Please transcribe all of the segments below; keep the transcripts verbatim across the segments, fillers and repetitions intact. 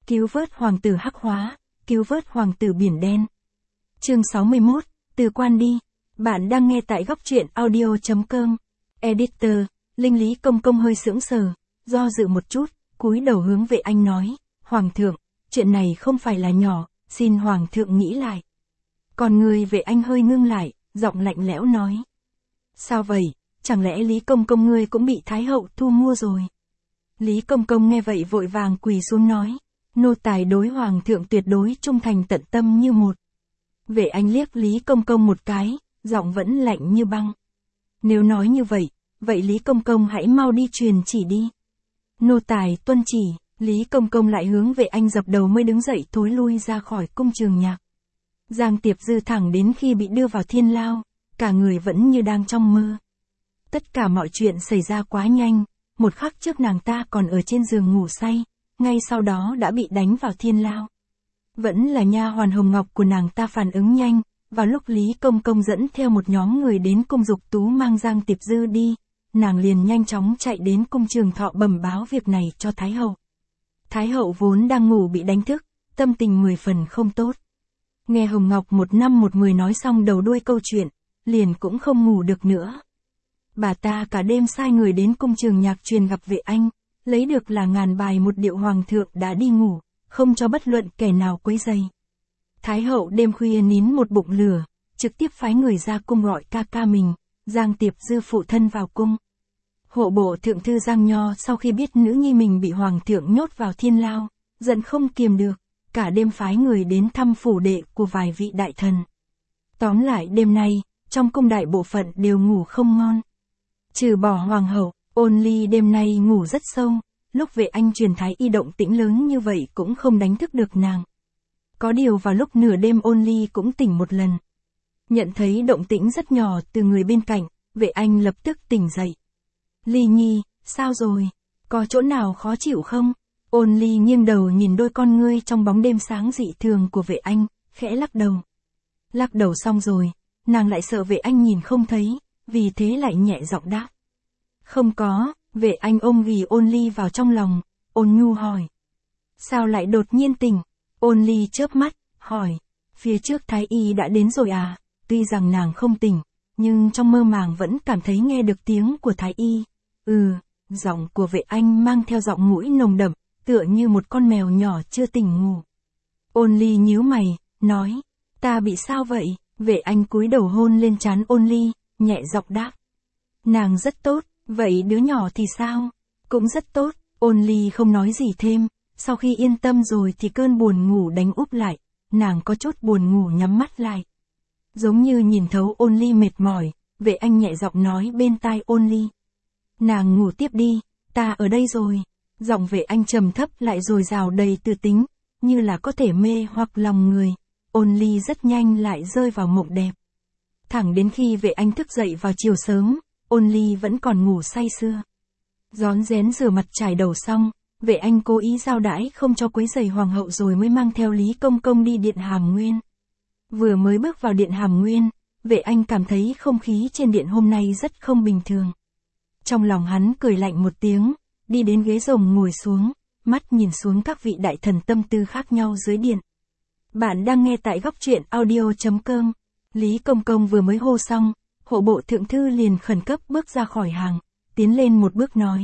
Cứu vớt hoàng tử hắc hóa, cứu vớt hoàng tử biển đen. Chương sáu mươi mốt, từ quan đi. Bạn đang nghe tại góc truyện audio chấm com. Editor, Linh Lý Công Công hơi sững sờ, do dự một chút, cúi đầu hướng Vệ Anh nói, Hoàng thượng, chuyện này không phải là nhỏ, xin Hoàng thượng nghĩ lại. Còn người Vệ Anh hơi ngưng lại, giọng lạnh lẽo nói. Sao vậy, chẳng lẽ Lý Công Công ngươi cũng bị Thái hậu thu mua rồi? Lý Công Công nghe vậy vội vàng quỳ xuống nói, nô tài đối Hoàng thượng tuyệt đối trung thành tận tâm như một. Vệ Anh liếc Lý Công Công một cái, giọng vẫn lạnh như băng. Nếu nói như vậy, vậy Lý Công Công hãy mau đi truyền chỉ đi. Nô tài tuân chỉ, Lý Công Công lại hướng Vệ Anh dập đầu mới đứng dậy thối lui ra khỏi cung trường nhạc. Giang Tiệp Dư thẳng đến khi bị đưa vào thiên lao, cả người vẫn như đang trong mơ. Tất cả mọi chuyện xảy ra quá nhanh, một khắc trước nàng ta còn ở trên giường ngủ say, ngay sau đó đã bị đánh vào thiên lao. Vẫn là nha hoàn Hồng Ngọc của nàng ta phản ứng nhanh, vào lúc Lý Công Công dẫn theo một nhóm người đến cung Dục Tú mang Giang Tiệp Dư đi, nàng liền nhanh chóng chạy đến cung Trường Thọ bẩm báo việc này cho Thái hậu. Thái hậu vốn đang ngủ bị đánh thức, tâm tình mười phần không tốt. Nghe Hồng Ngọc một năm một mười nói xong đầu đuôi câu chuyện, liền cũng không ngủ được nữa. Bà ta cả đêm sai người đến cung trường nhạc truyền gặp Vệ Anh, lấy được là ngàn bài một điệu hoàng thượng đã đi ngủ, không cho bất luận kẻ nào quấy rầy. Thái hậu đêm khuya nín một bụng lửa, trực tiếp phái người ra cung gọi ca ca mình, Giang Tiệp Dư phụ thân vào cung. Hộ bộ thượng thư Giang Nho sau khi biết nữ nhi mình bị hoàng thượng nhốt vào thiên lao, giận không kiềm được, cả đêm phái người đến thăm phủ đệ của vài vị đại thần. Tóm lại đêm nay, trong cung đại bộ phận đều ngủ không ngon. Trừ bỏ hoàng hậu, Ôn Ly đêm nay ngủ rất sâu, lúc Vệ Anh truyền thái y động tĩnh lớn như vậy cũng không đánh thức được nàng. Có điều vào lúc nửa đêm Ôn Ly cũng tỉnh một lần. Nhận thấy động tĩnh rất nhỏ từ người bên cạnh, Vệ Anh lập tức tỉnh dậy. Ly Nhi, sao rồi? Có chỗ nào khó chịu không? Ôn Ly nghiêng đầu nhìn đôi con ngươi trong bóng đêm sáng dị thường của Vệ Anh, khẽ lắc đầu. Lắc đầu xong rồi, nàng lại sợ Vệ Anh nhìn không thấy, vì thế lại nhẹ giọng đáp. Không có, Vệ Anh ôm ghì Ôn Ly vào trong lòng, ôn nhu hỏi. Sao lại đột nhiên tỉnh? Ôn Ly chớp mắt, hỏi. Phía trước Thái y đã đến rồi à? Tuy rằng nàng không tỉnh, nhưng trong mơ màng vẫn cảm thấy nghe được tiếng của Thái y. Ừ, giọng của Vệ Anh mang theo giọng mũi nồng đậm, tựa như một con mèo nhỏ chưa tỉnh ngủ. Ôn Ly nhíu mày, nói. Ta bị sao vậy? Vệ Anh cúi đầu hôn lên trán Ôn Ly, nhẹ giọng đáp. Nàng rất tốt, vậy đứa nhỏ thì sao? Cũng rất tốt, Ôn Ly không nói gì thêm, sau khi yên tâm rồi thì cơn buồn ngủ đánh úp lại, nàng có chút buồn ngủ nhắm mắt lại. Giống như nhìn thấu Ôn Ly mệt mỏi, Vệ Anh nhẹ giọng nói bên tai Ôn Ly. Nàng ngủ tiếp đi, ta ở đây rồi. Giọng Vệ Anh trầm thấp lại dồi dào đầy tư tính, như là có thể mê hoặc lòng người. Ôn Ly rất nhanh lại rơi vào mộng đẹp. Thẳng đến khi Vệ Anh thức dậy vào chiều sớm, Ôn Ly vẫn còn ngủ say sưa. Rón rén rửa mặt chải đầu xong, Vệ Anh cố ý giao đãi không cho quấy rầy hoàng hậu rồi mới mang theo Lý Công Công đi điện Hàm Nguyên. Vừa mới bước vào điện Hàm Nguyên, Vệ Anh cảm thấy không khí trên điện hôm nay rất không bình thường. Trong lòng hắn cười lạnh một tiếng, đi đến ghế rồng ngồi xuống, mắt nhìn xuống các vị đại thần tâm tư khác nhau dưới điện. Bạn đang nghe tại góc truyện audio chấm com. Lý Công Công vừa mới hô xong, hộ bộ thượng thư liền khẩn cấp bước ra khỏi hàng, tiến lên một bước nói.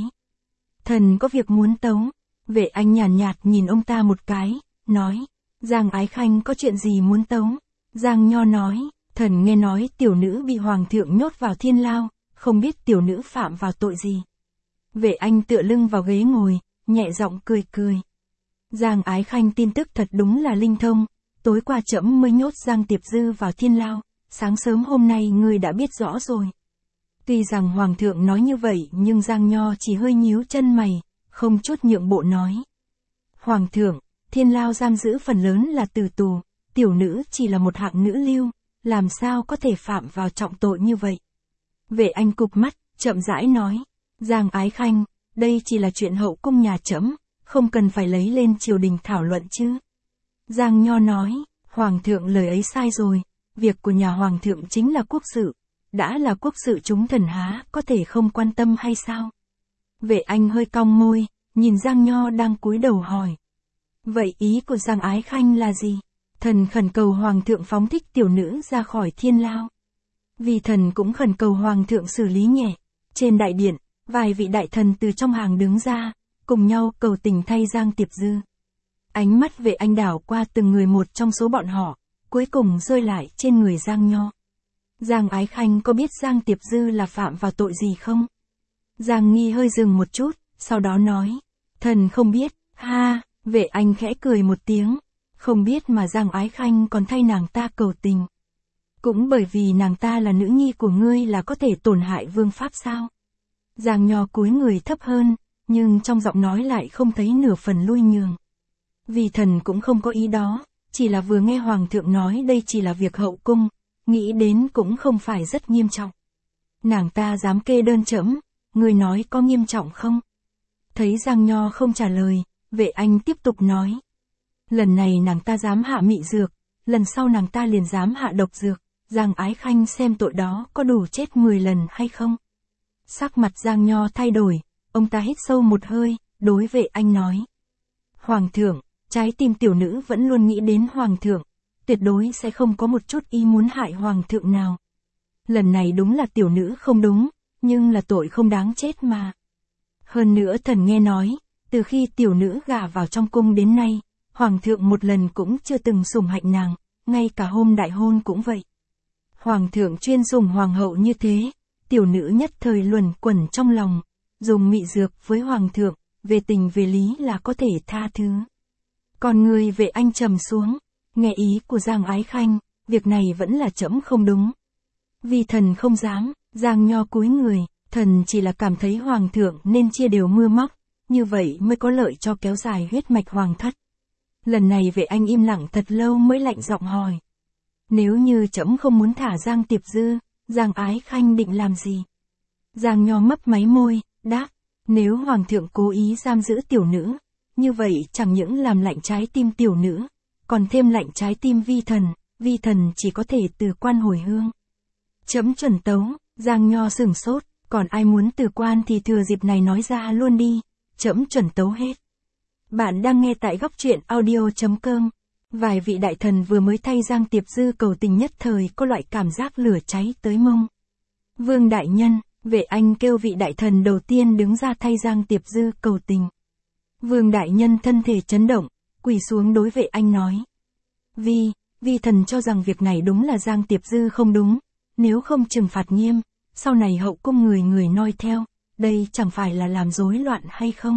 Thần có việc muốn tấu. Vệ Anh nhàn nhạt, nhạt nhìn ông ta một cái, nói. Giang Ái Khanh có chuyện gì muốn tấu? Giang Nho nói, thần nghe nói tiểu nữ bị hoàng thượng nhốt vào thiên lao, không biết tiểu nữ phạm vào tội gì. Vệ Anh tựa lưng vào ghế ngồi, nhẹ giọng cười cười. Giang Ái Khanh tin tức thật đúng là linh thông, tối qua trẫm mới nhốt Giang Tiệp Dư vào thiên lao, sáng sớm hôm nay ngươi đã biết rõ rồi. Tuy rằng hoàng thượng nói như vậy nhưng Giang Nho chỉ hơi nhíu chân mày, không chút nhượng bộ nói. Hoàng thượng, thiên lao giam giữ phần lớn là tử tù, tiểu nữ chỉ là một hạng nữ lưu, làm sao có thể phạm vào trọng tội như vậy. Vệ Anh cụp mắt, chậm rãi nói. Giang Ái Khanh, đây chỉ là chuyện hậu cung nhà trẫm, không cần phải lấy lên triều đình thảo luận chứ. Giang Nho nói, hoàng thượng lời ấy sai rồi, việc của nhà hoàng thượng chính là quốc sự, đã là quốc sự chúng thần há có thể không quan tâm hay sao? Vệ Anh hơi cong môi, nhìn Giang Nho đang cúi đầu hỏi. Vậy ý của Giang Ái Khanh là gì? Thần khẩn cầu Hoàng thượng phóng thích tiểu nữ ra khỏi thiên lao. Vì thần cũng khẩn cầu Hoàng thượng xử lý nhẹ. Trên đại điện, vài vị đại thần từ trong hàng đứng ra, cùng nhau cầu tình thay Giang Tiệp Dư. Ánh mắt Vệ Anh đảo qua từng người một trong số bọn họ, cuối cùng rơi lại trên người Giang Nho. Giang Ái Khanh có biết Giang Tiệp Dư là phạm vào tội gì không? Giang Nghi hơi dừng một chút, sau đó nói. Thần không biết, ha, Vệ Anh khẽ cười một tiếng. Không biết mà Giang Ái Khanh còn thay nàng ta cầu tình. Cũng bởi vì nàng ta là nữ nhi của ngươi là có thể tổn hại vương pháp sao? Giang Nho cúi người thấp hơn, nhưng trong giọng nói lại không thấy nửa phần lui nhường. Vì thần cũng không có ý đó, chỉ là vừa nghe Hoàng thượng nói đây chỉ là việc hậu cung, nghĩ đến cũng không phải rất nghiêm trọng. Nàng ta dám kê đơn trẫm, ngươi nói có nghiêm trọng không? Thấy Giang Nho không trả lời, Vệ Anh tiếp tục nói. Lần này nàng ta dám hạ mị dược, lần sau nàng ta liền dám hạ độc dược, Giang Ái Khanh xem tội đó có đủ chết mười lần hay không? Sắc mặt Giang Nho thay đổi, ông ta hít sâu một hơi, đối Vệ Anh nói. Hoàng thượng, trái tim tiểu nữ vẫn luôn nghĩ đến Hoàng thượng, tuyệt đối sẽ không có một chút ý muốn hại Hoàng thượng nào. Lần này đúng là tiểu nữ không đúng, nhưng là tội không đáng chết mà. Hơn nữa thần nghe nói, từ khi tiểu nữ gả vào trong cung đến nay, Hoàng thượng một lần cũng chưa từng sủng hạnh nàng, ngay cả hôm đại hôn cũng vậy. Hoàng thượng chuyên sủng hoàng hậu như thế, tiểu nữ nhất thời luẩn quẩn trong lòng, dùng mị dược với Hoàng thượng, về tình về lý là có thể tha thứ. Còn người Vệ Anh trầm xuống, nghe ý của Giang Ái Khanh, việc này vẫn là trẫm không đúng. Vì thần không dám, Giang Nho cúi người, thần chỉ là cảm thấy Hoàng thượng nên chia đều mưa móc, như vậy mới có lợi cho kéo dài huyết mạch hoàng thất. Lần này Vệ Anh im lặng thật lâu mới lạnh giọng hỏi. Nếu như trẫm không muốn thả Giang Tiệp Dư, Giang Ái Khanh định làm gì? Giang Nho mấp máy môi, đáp, nếu Hoàng thượng cố ý giam giữ tiểu nữ, như vậy chẳng những làm lạnh trái tim tiểu nữ, còn thêm lạnh trái tim vi thần, vi thần chỉ có thể từ quan hồi hương. Trẫm chuẩn tấu, Giang Nho sửng sốt, còn ai muốn từ quan thì thừa dịp này nói ra luôn đi, trẫm chuẩn tấu hết. Bạn đang nghe tại góc truyện audio chấm com. Vài vị đại thần vừa mới thay Giang Tiệp Dư cầu tình nhất thời có loại cảm giác lửa cháy tới mông. Vương đại nhân, Vệ Anh kêu vị đại thần đầu tiên đứng ra thay Giang Tiệp Dư cầu tình. Vương đại nhân thân thể chấn động, quỳ xuống đối Vệ Anh nói. Vì, vì thần cho rằng việc này đúng là Giang Tiệp Dư không đúng, nếu không trừng phạt nghiêm, sau này hậu cung người người noi theo, đây chẳng phải là làm rối loạn hay không?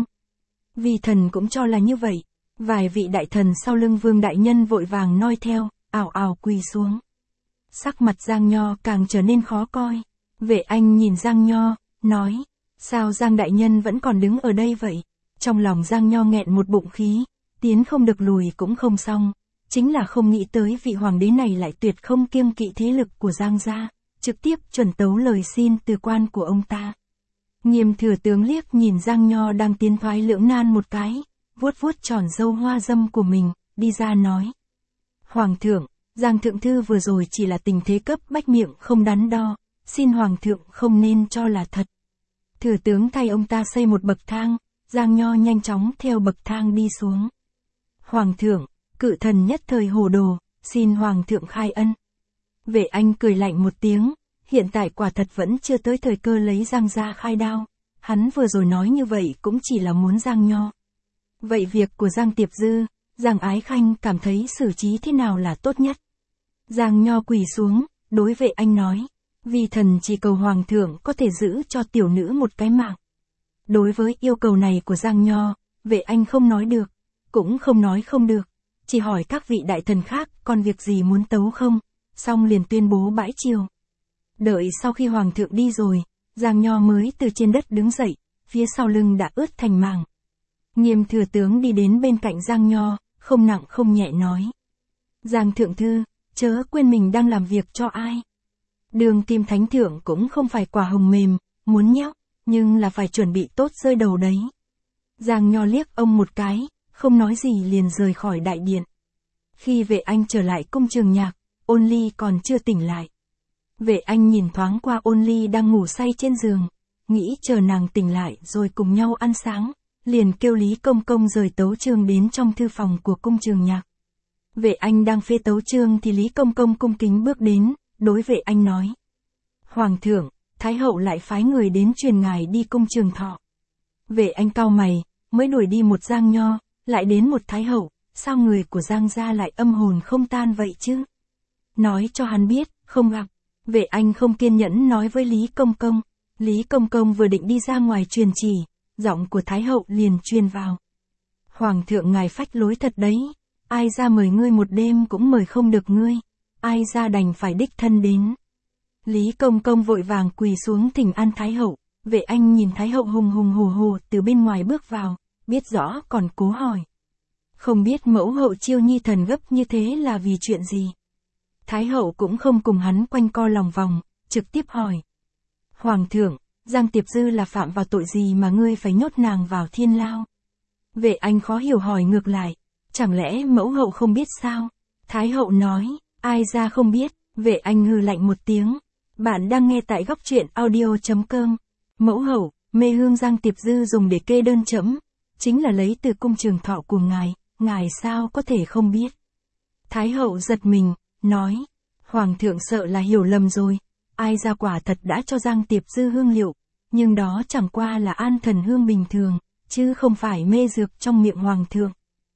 Vì thần cũng cho là như vậy. Vài vị đại thần sau lưng Vương đại nhân vội vàng noi theo, ào ào quỳ xuống. Sắc mặt Giang Nho càng trở nên khó coi. Vệ Anh nhìn Giang Nho, nói, sao Giang đại nhân vẫn còn đứng ở đây vậy? Trong lòng Giang Nho nghẹn một bụng khí, tiến không được lùi cũng không xong, chính là không nghĩ tới vị hoàng đế này lại tuyệt không kiêng kỵ thế lực của Giang gia, trực tiếp chuẩn tấu lời xin từ quan của ông ta. Nghiêm thừa tướng liếc nhìn Giang Nho đang tiến thoái lưỡng nan một cái, vuốt vuốt tròn râu hoa dâm của mình, đi ra nói. Hoàng thượng, Giang thượng thư vừa rồi chỉ là tình thế cấp bách miệng không đắn đo, xin Hoàng thượng không nên cho là thật. Thừa tướng thay ông ta xây một bậc thang, Giang Nho nhanh chóng theo bậc thang đi xuống. Hoàng thượng, cự thần nhất thời hồ đồ, xin Hoàng thượng khai ân. Vệ Anh cười lạnh một tiếng, hiện tại quả thật vẫn chưa tới thời cơ lấy Giang ra khai đao, hắn vừa rồi nói như vậy cũng chỉ là muốn Giang Nho. Vậy việc của Giang Tiệp Dư, Giang Ái Khanh cảm thấy xử trí thế nào là tốt nhất? Giang Nho quỳ xuống, đối Vệ Anh nói, vì thần chỉ cầu Hoàng thượng có thể giữ cho tiểu nữ một cái mạng. Đối với yêu cầu này của Giang Nho, Vệ Anh không nói được, cũng không nói không được, chỉ hỏi các vị đại thần khác còn việc gì muốn tấu không, xong liền tuyên bố bãi triều. Đợi sau khi Hoàng thượng đi rồi, Giang Nho mới từ trên đất đứng dậy, phía sau lưng đã ướt thành màng. Nghiêm thừa tướng đi đến bên cạnh Giang Nho, không nặng không nhẹ nói. Giang thượng thư, chớ quên mình đang làm việc cho ai. Đường kim thánh thượng cũng không phải quả hồng mềm, muốn nhóc, nhưng là phải chuẩn bị tốt rơi đầu đấy. Giang Nho liếc ông một cái, không nói gì liền rời khỏi đại điện. Khi Vệ Anh trở lại cung Trường Nhạc, Ôn Ly còn chưa tỉnh lại. Vệ Anh nhìn thoáng qua Ôn Ly đang ngủ say trên giường, nghĩ chờ nàng tỉnh lại rồi cùng nhau ăn sáng, liền kêu Lý Công Công rời tấu chương đến trong thư phòng của cung Trường Nhạc. Vệ Anh đang phê tấu chương thì Lý Công Công cung kính bước đến, đối Vệ Anh nói. Hoàng thượng, Thái hậu lại phái người đến truyền ngài đi cung Trường Thọ. Vệ Anh cau mày, mới đuổi đi một Giang Nho, lại đến một Thái hậu, sao người của Giang gia lại âm hồn không tan vậy chứ? Nói cho hắn biết, không gặp. Vệ Anh không kiên nhẫn nói với Lý Công Công. Lý Công Công vừa định đi ra ngoài truyền chỉ, giọng của Thái hậu liền truyền vào. Hoàng thượng ngài phách lối thật đấy, ai ra mời ngươi một đêm cũng mời không được ngươi, ai ra đành phải đích thân đến. Lý Công Công vội vàng quỳ xuống thỉnh an Thái hậu. Vệ Anh nhìn Thái hậu hùng hùng hổ hổ từ bên ngoài bước vào, biết rõ còn cố hỏi. Không biết mẫu hậu chiêu nhi thần gấp như thế là vì chuyện gì? Thái hậu cũng không cùng hắn quanh co lòng vòng, trực tiếp hỏi. Hoàng thượng, Giang Tiệp Dư là phạm vào tội gì mà ngươi phải nhốt nàng vào thiên lao? Vệ Anh khó hiểu hỏi ngược lại, chẳng lẽ mẫu hậu không biết sao? Thái hậu nói, ai ra không biết. Vệ Anh hừ lạnh một tiếng. Bạn đang nghe tại góc truyện audio chấm com. Mẫu hậu, mê hương Giang Tiệp Dư dùng để kê đơn trẫm, chính là lấy từ cung Trường Thọ của ngài, ngài sao có thể không biết? Thái hậu giật mình, nói, Hoàng thượng sợ là hiểu lầm rồi, ai ra quả thật đã cho Giang Tiệp Dư hương liệu, nhưng đó chẳng qua là an thần hương bình thường, chứ không phải mê dược trong miệng Hoàng thượng.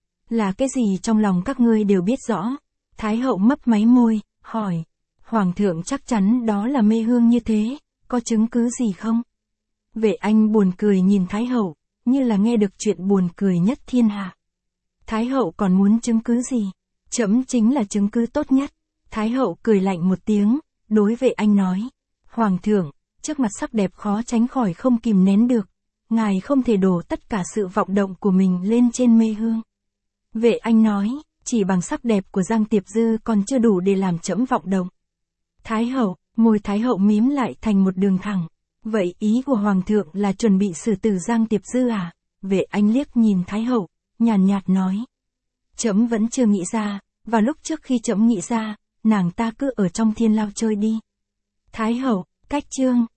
Là cái gì trong lòng các ngươi đều biết rõ. Thái hậu mấp máy môi, hỏi, Hoàng thượng chắc chắn đó là mê hương như thế, có chứng cứ gì không? Vệ Anh buồn cười nhìn Thái hậu, như là nghe được chuyện buồn cười nhất thiên hạ. Thái hậu còn muốn chứng cứ gì? Trẫm chính là chứng cứ tốt nhất. Thái hậu cười lạnh một tiếng, đối Vệ Anh nói. Hoàng thượng, trước mặt sắc đẹp khó tránh khỏi không kìm nén được. Ngài không thể đổ tất cả sự vọng động của mình lên trên mê hương. Vệ Anh nói, chỉ bằng sắc đẹp của Giang Tiệp Dư còn chưa đủ để làm trẫm vọng động. Thái hậu, môi Thái hậu mím lại thành một đường thẳng. Vậy ý của Hoàng thượng là chuẩn bị xử tử Giang Tiệp Dư à? Vệ Anh liếc nhìn Thái hậu, nhàn nhạt nói. Trẫm vẫn chưa nghĩ ra, và lúc trước khi trẫm nghĩ ra, nàng ta cứ ở trong thiên lao chơi đi. Thái hậu, cách chương.